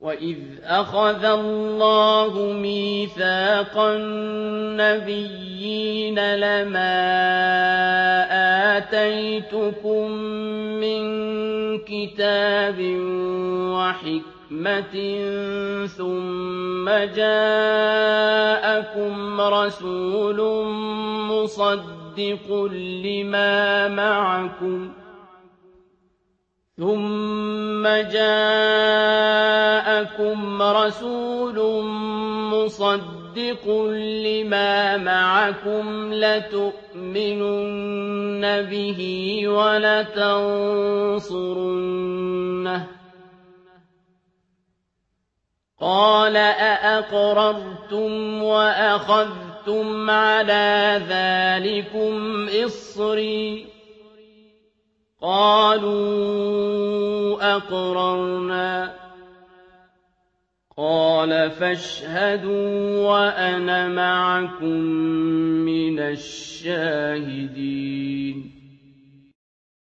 وَإِذْ أَخَذَ اللَّهُ مِيثَاقَ النَّبِيِّينَ لَمَا آتَيْتُكُم مِّن كِتَابٍ وَحِكْمَةٍ ثُمَّ جَاءَكُمْ رَسُولٌ مُّصَدِّقٌ لِّمَا مَعَكُمْ لَتُؤْمِنُنَّ بِهِ وَلَتَنصُرُنَّهُ ۚ قَالَ أَأَقْرَرْتُمْ وَأَخَذْتُمْ عَلَىٰ ذَٰلِكُمْ إِصْرِي ۖ قَالُوا أَقْرَرْنَا ۚ قَالَ فَاشْهَدُوا وَأَنَا مَعَكُم مِّنَ الشَّاهِدِينَ